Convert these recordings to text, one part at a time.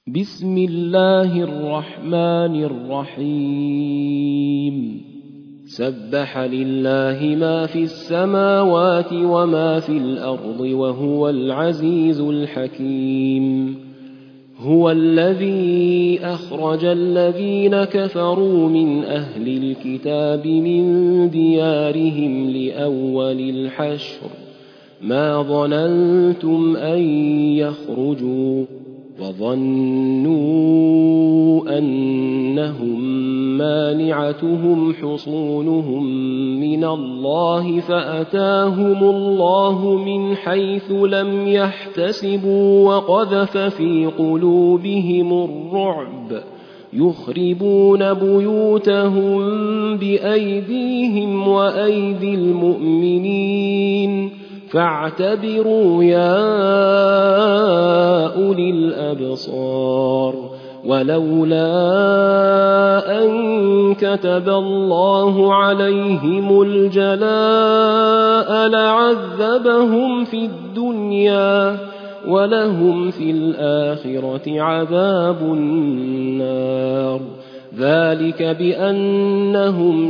بسم الله الرحمن الرحيم سبح لله ما في السماوات وما في الأرض وهو العزيز الحكيم. هو الذي أخرج الذين كفروا من أهل الكتاب من ديارهم لأول الحشر ما ظننتم أن يخرجوا وظنوا أنهم مانعتهم حصونهم من الله فأتاهم الله من حيث لم يحتسبوا وقذف في قلوبهم الرعب يخربون بيوتهم بأيديهم وأيدي المؤمنين فاعتبروا يا أولي الأبصار. ولولا أن كتب الله عليهم الجلاء لعذبهم في الدنيا ولهم في الآخرة عذاب النار ذلك بأنهم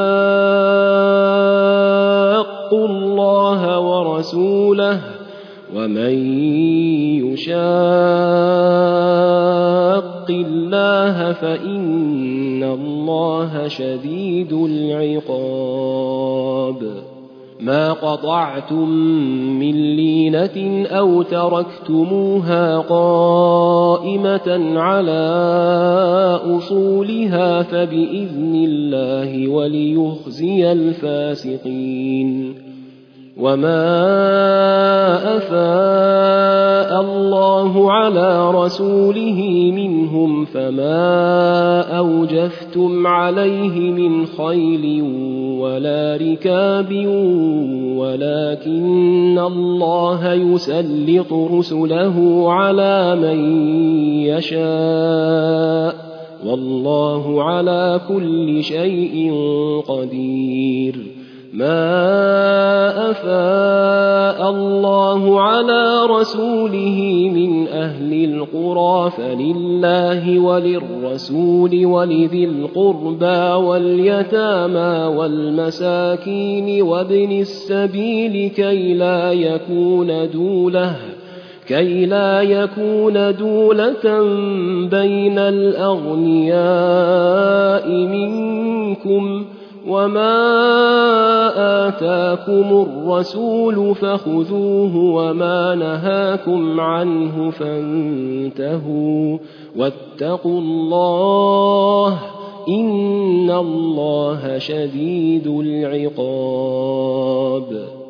شاقوا الله ورسوله ومن يشاق الله فإن الله شديد العقاب. ما قطعتم من لينة أو تركتموها قائمة على أصولها فبإذن الله وليخزي الفاسقين. وما أفاء الله على رسوله منهم فما أوجفتم عليه من خيل ولا ركاب ولكن الله يسلط رسله على من يشاء والله على كل شيء قدير. ما أفاء الله على رسوله من أهل القرى فلله وللرسول ولذي القربى واليتامى والمساكين وابن السبيل كي لا يكون دولة بين الأغنياء منكم وما آتاكم الرسول فخذوه وما نهاكم عنه فانتهوا واتقوا الله إن الله شديد العقاب.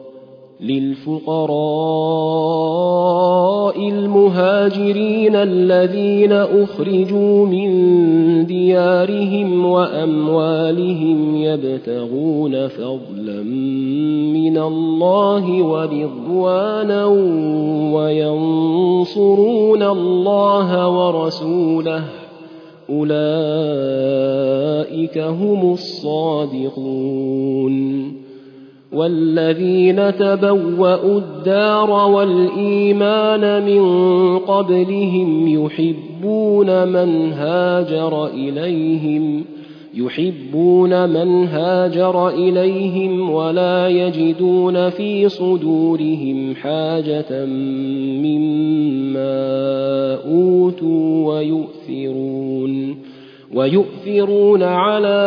للفقراء المهاجرين الذين أخرجوا من ديارهم وأموالهم يبتغون فضلا من الله ورضوانا وينصرون الله ورسوله أولئك هم الصادقون. والذين تبوأوا الدار والإيمان من قبلهم يحبون من هاجر إليهم ولا يجدون في صدورهم حاجة مما أوتوا ويؤثرون على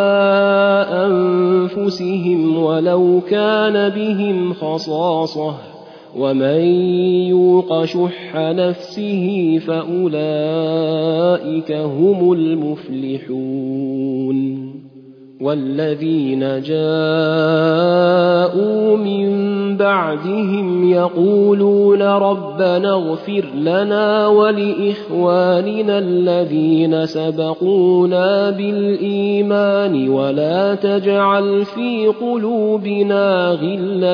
أنفسهم ولو كان بهم خصاصة ومن يوق شح نفسه فأولئك هم المفلحون. والذين جاءوا من بعدهم يقولون ربنا اغفر لنا ولإخواننا الذين سبقونا بالإيمان ولا تجعل في قلوبنا غلا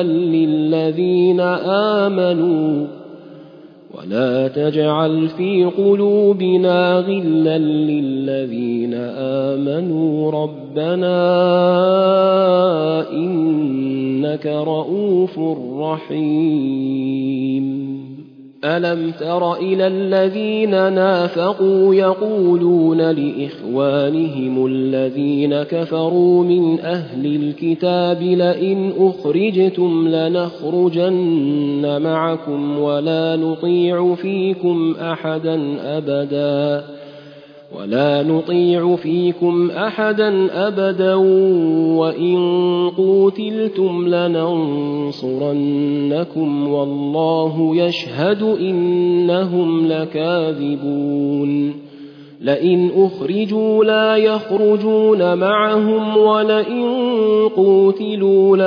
للذين آمنوا ربنا إنك رءوف رحيم. ألم تر إلى الذين نافقوا يقولون لإخوانهم الذين كفروا من أهل الكتاب لئن أخرجتم لنخرجن معكم ولا نطيع فيكم أحدا أبدا وإن قوتلتم لننصرنكم والله يشهد إنهم لكاذبون لئن أخرجوا لا يخرجون معهم ولئن قوتلوا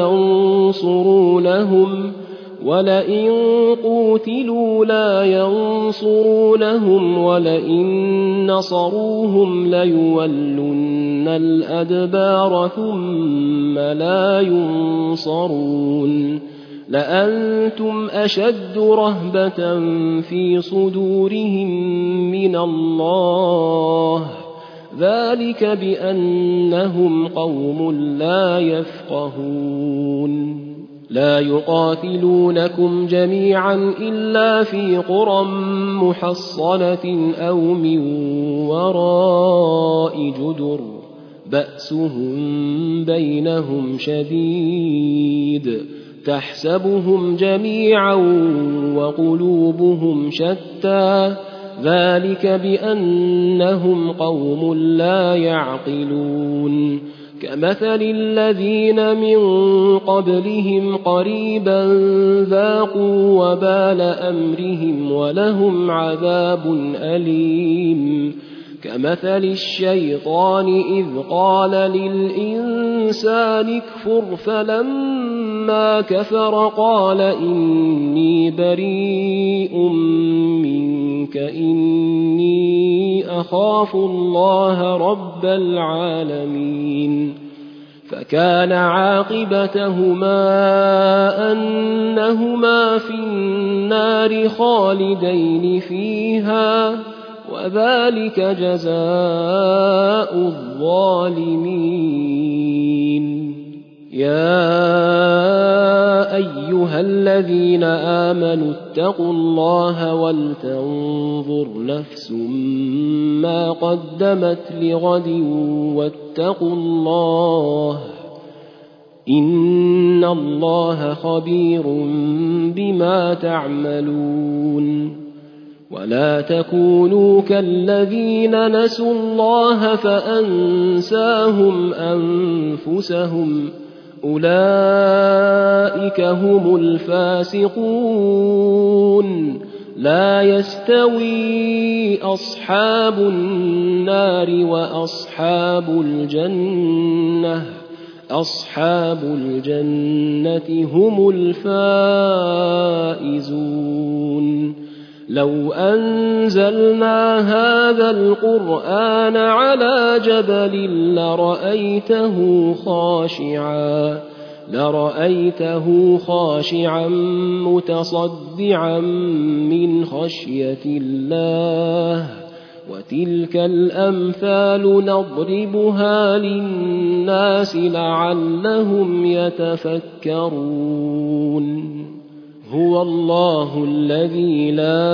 لا ينصرونهم ولئن نصروهم ليولن الأدبار ثم لا ينصرون لأنتم أشد رهبة في صدورهم من الله ذلك بأنهم قوم لا يفقهون لا يقاتلونكم جميعا إلا في قرى محصنة أو من وراء جدر بأسهم بينهم شديد تحسبهم جميعا وقلوبهم شتى ذلك بأنهم قوم لا يعقلون كمثل الذين من قبلهم قريبا ذاقوا وبال أمرهم ولهم عذاب أليم كمثل الشيطان إذ قال للإنسان اكفر فلما كفر قال إني بريء منك إني أخاف الله رب العالمين فكان عاقبتهما أنهما في النار خالدين فيها وذلك جزاء الظالمين يا أيها الذين آمنوا اتقوا الله ولتنظر نفس ما قدمت لغد واتقوا الله إن الله خبير بما تعملون ولا تكونوا كالذين نسوا الله فأنساهم أنفسهم أولئك هم الفاسقون لا يستوي أصحاب النار وأصحاب الجنة هم الفائزون لو أنزلنا هذا القرآن على جبل لرأيته خاشعا متصدعا من خشية الله وتلك الأمثال نضربها للناس لعلهم يتفكرون هو الله الذي لا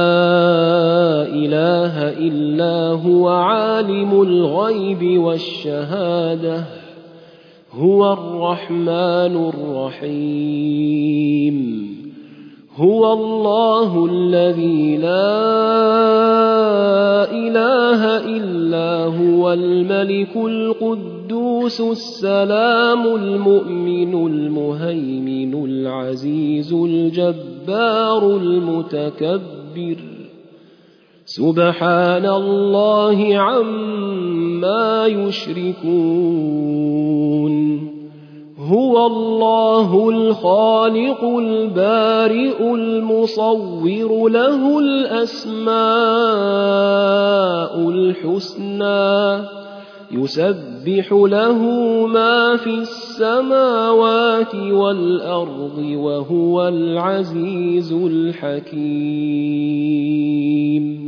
إله إلا هو عالم الغيب والشهادة هو الرحمن الرحيم هو الله الذي لا إله إلا هو الملك القدوس السلام المؤمن المهيمن العزيز الجبار المتكبر سبحان الله عما يشركون هو الله الخالق البارئ المصور له الأسماء الحسنى يسبح له ما في السماوات والأرض وهو العزيز الحكيم